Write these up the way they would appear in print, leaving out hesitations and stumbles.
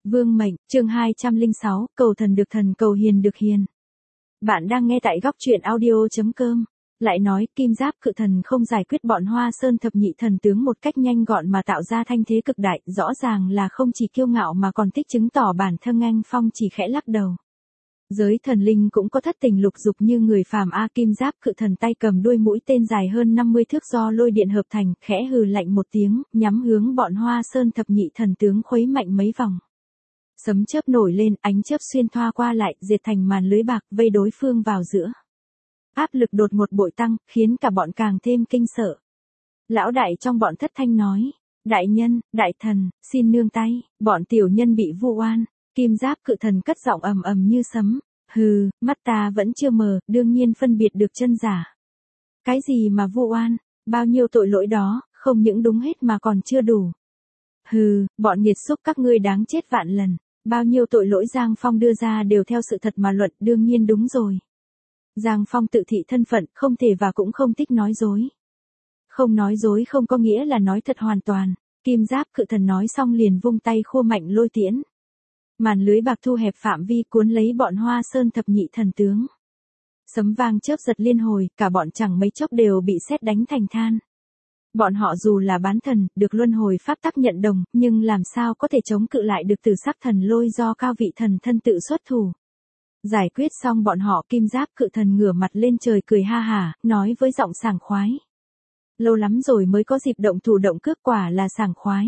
Vương mệnh, chương 206, cầu thần được thần, cầu hiền được hiền. Bạn đang nghe tại góc truyện audio.com. Lại nói, Kim Giáp Cự Thần không giải quyết bọn Hoa Sơn thập nhị thần tướng một cách nhanh gọn mà tạo ra thanh thế cực đại, rõ ràng là không chỉ kiêu ngạo mà còn thích chứng tỏ bản thân. Anh Phong chỉ khẽ lắc đầu. Giới thần linh cũng có thất tình lục dục như người phàm a. Kim Giáp Cự Thần tay cầm đuôi mũi tên dài hơn 50 thước do lôi điện hợp thành, khẽ hừ lạnh một tiếng, nhắm hướng bọn Hoa Sơn thập nhị thần tướng khuấy mạnh mấy vòng. Sấm chớp nổi lên, ánh chớp xuyên thoa qua lại, dệt thành màn lưới bạc vây đối phương vào giữa. Áp lực đột ngột bội tăng, khiến cả bọn càng thêm kinh sợ. Lão đại trong bọn thất thanh nói, đại nhân, đại thần, xin nương tay, bọn tiểu nhân bị vu oan. Kim Giáp Cự Thần cất giọng ầm ầm như sấm, hừ, mắt ta vẫn chưa mờ, đương nhiên phân biệt được chân giả. Cái gì mà vu oan, bao nhiêu tội lỗi đó, không những đúng hết mà còn chưa đủ. Hừ, bọn nghiệt xúc các ngươi đáng chết vạn lần. Bao nhiêu tội lỗi Giang Phong đưa ra đều theo sự thật mà luận, đương nhiên đúng rồi. Giang Phong tự thị thân phận, không thể và cũng không thích nói dối. Không nói dối không có nghĩa là nói thật hoàn toàn. Kim Giáp Cự Thần nói xong liền vung tay khua mạnh lôi tiễn. Màn lưới bạc thu hẹp phạm vi cuốn lấy bọn Hoa Sơn thập nhị thần tướng. Sấm vang chớp giật liên hồi, cả bọn chẳng mấy chốc đều bị sét đánh thành than. Bọn họ dù là bán thần, được luân hồi pháp tắc nhận đồng, nhưng làm sao có thể chống cự lại được Tử Sắc Thần Lôi do cao vị thần thân tự xuất thủ. Giải quyết xong bọn họ, Kim Giáp Cự Thần ngửa mặt lên trời cười ha hả, nói với giọng sảng khoái. Lâu lắm rồi mới có dịp động thủ động cước, quả là sảng khoái.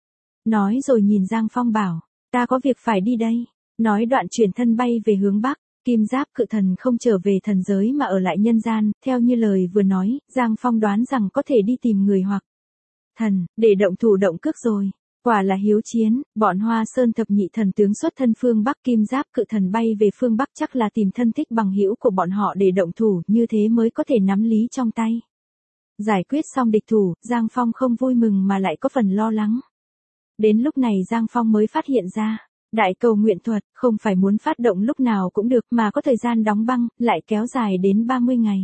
Nói rồi nhìn Giang Phong bảo, ta có việc phải đi đây. Nói đoạn chuyển thân bay về hướng Bắc. Kim Giáp Cự Thần không trở về thần giới mà ở lại nhân gian, theo như lời vừa nói, Giang Phong đoán rằng có thể đi tìm người hoặc thần, để động thủ động cước rồi. Quả là hiếu chiến, bọn Hoa Sơn thập nhị thần tướng xuất thân phương Bắc. Kim Giáp Cự Thần bay về phương Bắc chắc là tìm thân thích bằng hữu của bọn họ để động thủ, như thế mới có thể nắm lý trong tay. Giải quyết xong địch thủ, Giang Phong không vui mừng mà lại có phần lo lắng. Đến lúc này Giang Phong mới phát hiện ra. Đại cầu nguyện thuật, không phải muốn phát động lúc nào cũng được mà có thời gian đóng băng, lại kéo dài đến 30 ngày.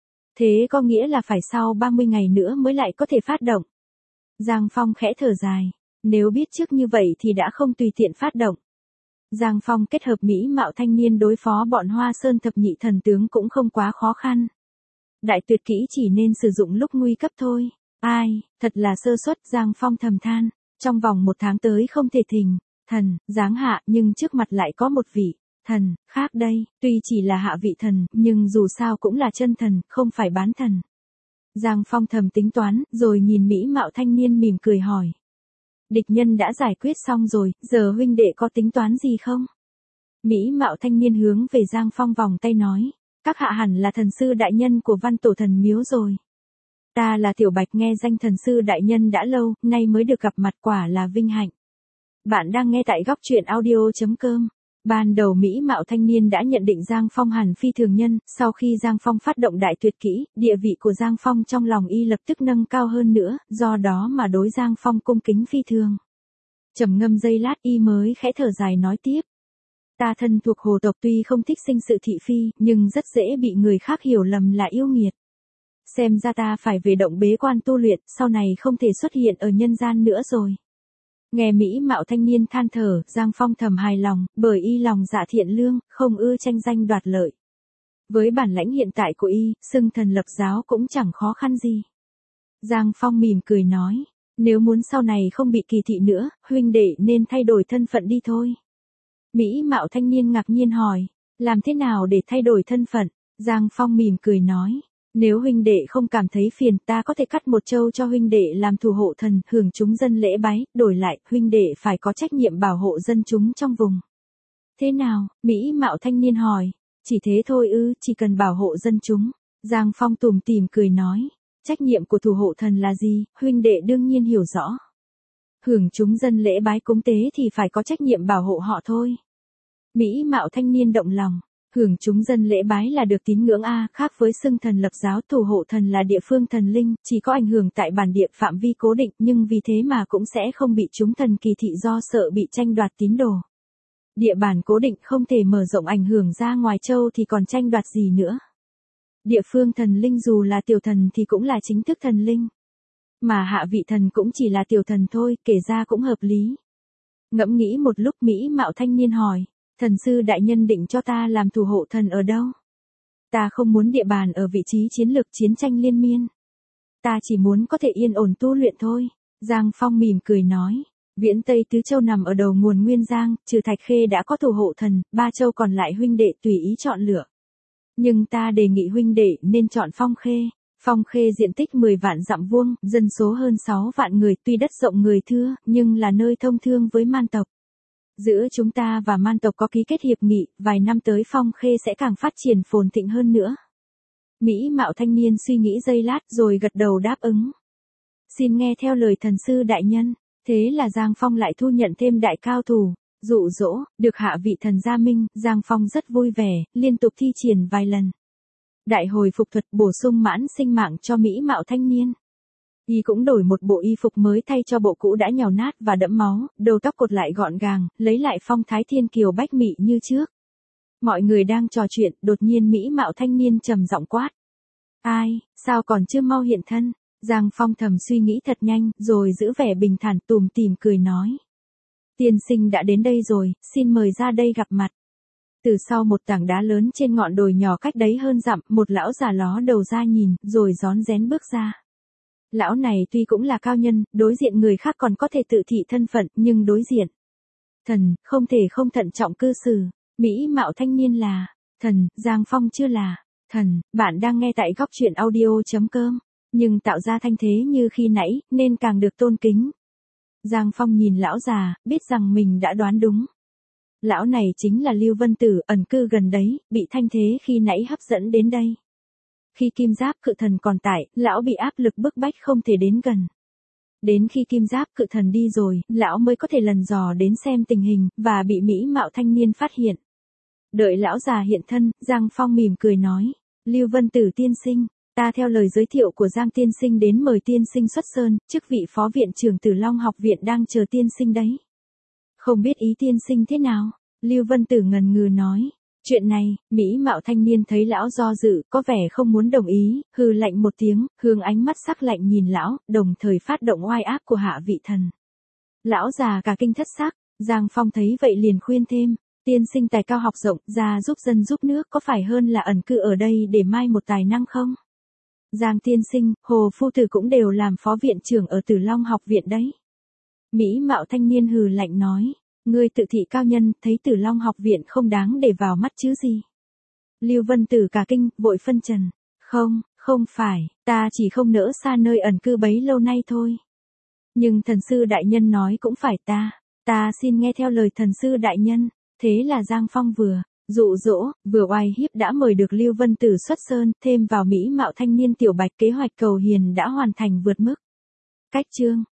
Thế có nghĩa là phải sau 30 ngày nữa mới lại có thể phát động. Giang Phong khẽ thở dài, nếu biết trước như vậy thì đã không tùy tiện phát động. Giang Phong kết hợp mỹ mạo thanh niên đối phó bọn Hoa Sơn thập nhị thần tướng cũng không quá khó khăn. Đại tuyệt kỹ chỉ nên sử dụng lúc nguy cấp thôi. Ai, thật là sơ suất, Giang Phong thầm than, trong vòng 1 tháng tới không thể thình thần, giáng hạ, nhưng trước mặt lại có một vị thần khác đây, tuy chỉ là hạ vị thần, nhưng dù sao cũng là chân thần, không phải bán thần. Giang Phong thầm tính toán, rồi nhìn mỹ mạo thanh niên mỉm cười hỏi. Địch nhân đã giải quyết xong rồi, giờ huynh đệ có tính toán gì không? Mỹ mạo thanh niên hướng về Giang Phong vòng tay nói, các hạ hẳn là thần sư đại nhân của Văn Tổ Thần Miếu rồi. Ta là Tiểu Bạch, nghe danh thần sư đại nhân đã lâu, nay mới được gặp mặt, quả là vinh hạnh. Bạn đang nghe tại góc truyện audio.com. Ban đầu mỹ mạo thanh niên đã nhận định Giang Phong hẳn phi thường nhân, sau khi Giang Phong phát động đại tuyệt kỹ, địa vị của Giang Phong trong lòng y lập tức nâng cao hơn nữa, do đó mà đối Giang Phong cung kính phi thường. Trầm ngâm giây lát y mới khẽ thở dài nói tiếp. Ta thân thuộc hồ tộc, tuy không thích sinh sự thị phi, nhưng rất dễ bị người khác hiểu lầm là yêu nghiệt. Xem ra ta phải về động bế quan tu luyện, sau này không thể xuất hiện ở nhân gian nữa rồi. Nghe mỹ mạo thanh niên than thở, Giang Phong thầm hài lòng, bởi y lòng dạ thiện lương, không ưa tranh danh đoạt lợi. Với bản lãnh hiện tại của y, xưng thần lập giáo cũng chẳng khó khăn gì. Giang Phong mỉm cười nói, nếu muốn sau này không bị kỳ thị nữa, huynh đệ nên thay đổi thân phận đi thôi. Mỹ mạo thanh niên ngạc nhiên hỏi, làm thế nào để thay đổi thân phận? Giang Phong mỉm cười nói, nếu huynh đệ không cảm thấy phiền, ta có thể cắt một châu cho huynh đệ làm thủ hộ thần, hưởng chúng dân lễ bái, đổi lại, huynh đệ phải có trách nhiệm bảo hộ dân chúng trong vùng. Thế nào? Mỹ mạo thanh niên hỏi, chỉ thế thôi ư? Chỉ cần bảo hộ dân chúng. Giang Phong tủm tỉm cười nói, trách nhiệm của thủ hộ thần là gì, huynh đệ đương nhiên hiểu rõ. Hưởng chúng dân lễ bái cúng tế thì phải có trách nhiệm bảo hộ họ thôi. Mỹ mạo thanh niên động lòng. Hưởng chúng dân lễ bái là được tín ngưỡng a, khác với xưng thần lập giáo. Thủ hộ thần là địa phương thần linh, chỉ có ảnh hưởng tại bản địa phạm vi cố định, nhưng vì thế mà cũng sẽ không bị chúng thần kỳ thị do sợ bị tranh đoạt tín đồ. Địa bàn cố định không thể mở rộng ảnh hưởng ra ngoài châu thì còn tranh đoạt gì nữa. Địa phương thần linh dù là tiểu thần thì cũng là chính thức thần linh. Mà hạ vị thần cũng chỉ là tiểu thần thôi, kể ra cũng hợp lý. Ngẫm nghĩ một lúc mỹ mạo thanh niên hỏi, thần sư đại nhân định cho ta làm thủ hộ thần ở đâu? Ta không muốn địa bàn ở vị trí chiến lược chiến tranh liên miên. Ta chỉ muốn có thể yên ổn tu luyện thôi. Giang Phong mỉm cười nói, Viễn Tây Tứ Châu nằm ở đầu nguồn Nguyên Giang, trừ Thạch Khê đã có thủ hộ thần, 3 châu còn lại huynh đệ tùy ý chọn lựa. Nhưng ta đề nghị huynh đệ nên chọn Phong Khê. Phong Khê diện tích 10 vạn dặm vuông, dân số hơn 6 vạn người, tuy đất rộng người thưa, nhưng là nơi thông thương với man tộc. Giữa chúng ta và man tộc có ký kết hiệp nghị, vài năm tới Phong Khê sẽ càng phát triển phồn thịnh hơn nữa. Mỹ mạo thanh niên suy nghĩ giây lát rồi gật đầu đáp ứng. Xin nghe theo lời thần sư đại nhân. Thế là Giang Phong lại thu nhận thêm đại cao thủ, dụ dỗ, được hạ vị thần gia minh, Giang Phong rất vui vẻ, liên tục thi triển vài lần. Đại hồi phục thuật bổ sung mãn sinh mạng cho mỹ mạo thanh niên. Y cũng đổi một bộ y phục mới thay cho bộ cũ đã nhàu nát và đẫm máu, đầu tóc cột lại gọn gàng, lấy lại phong thái thiên kiều bách mị như trước. Mọi người đang trò chuyện, đột nhiên mỹ mạo thanh niên trầm giọng quát. Ai, sao còn chưa mau hiện thân? Giang Phong thầm suy nghĩ thật nhanh, rồi giữ vẻ bình thản tủm tỉm cười nói. Tiên sinh đã đến đây rồi, xin mời ra đây gặp mặt. Từ sau một tảng đá lớn trên ngọn đồi nhỏ cách đấy hơn dặm, một lão già ló đầu ra nhìn, rồi rón rén bước ra. Lão này tuy cũng là cao nhân, đối diện người khác còn có thể tự thị thân phận, nhưng đối diện thần, không thể không thận trọng cư xử. Mỹ mạo thanh niên là thần, Giang Phong chưa là thần. Bạn đang nghe tại góc truyện audio.com. Nhưng tạo ra thanh thế như khi nãy, nên càng được tôn kính. Giang Phong nhìn lão già, biết rằng mình đã đoán đúng. Lão này chính là Lưu Vân Tử, ẩn cư gần đấy, bị thanh thế khi nãy hấp dẫn đến đây. Khi kim giáp cự thần còn tại, lão bị áp lực bức bách không thể đến gần. Đến khi kim giáp cự thần đi rồi, lão mới có thể lần dò đến xem tình hình, và bị mỹ mạo thanh niên phát hiện. Đợi lão già hiện thân, Giang Phong mỉm cười nói, Lưu Vân Tử tiên sinh. Ta theo lời giới thiệu của Giang tiên sinh đến mời tiên sinh xuất sơn, chức vị phó viện trưởng Tử Long học viện đang chờ tiên sinh đấy. Không biết ý tiên sinh thế nào? Lưu Vân Tử ngần ngừ nói. Chuyện này, mỹ mạo thanh niên thấy lão do dự, có vẻ không muốn đồng ý, hừ lạnh một tiếng, hướng ánh mắt sắc lạnh nhìn lão, đồng thời phát động oai áp của hạ vị thần. Lão già cả kinh thất sắc, Giang Phong thấy vậy liền khuyên thêm. Tiên sinh tài cao học rộng, ra giúp dân giúp nước có phải hơn là ẩn cư ở đây để mai một tài năng không? Giang tiên sinh, Hồ Phu Tử cũng đều làm phó viện trưởng ở Tử Long học viện đấy. Mỹ mạo thanh niên hừ lạnh nói, ngươi tự thị cao nhân, thấy Tử Long học viện không đáng để vào mắt chứ gì. Lưu Vân Tử cả kinh, vội phân trần. Không phải, ta chỉ không nỡ xa nơi ẩn cư bấy lâu nay thôi. Nhưng thần sư đại nhân nói cũng phải ta xin nghe theo lời thần sư đại nhân. Thế là Giang Phong vừa dụ dỗ, vừa oai hiếp đã mời được Lưu Vân Tử xuất sơn, thêm vào mỹ mạo thanh niên tiểu bạch kế hoạch cầu hiền đã hoàn thành vượt mức. Cách chương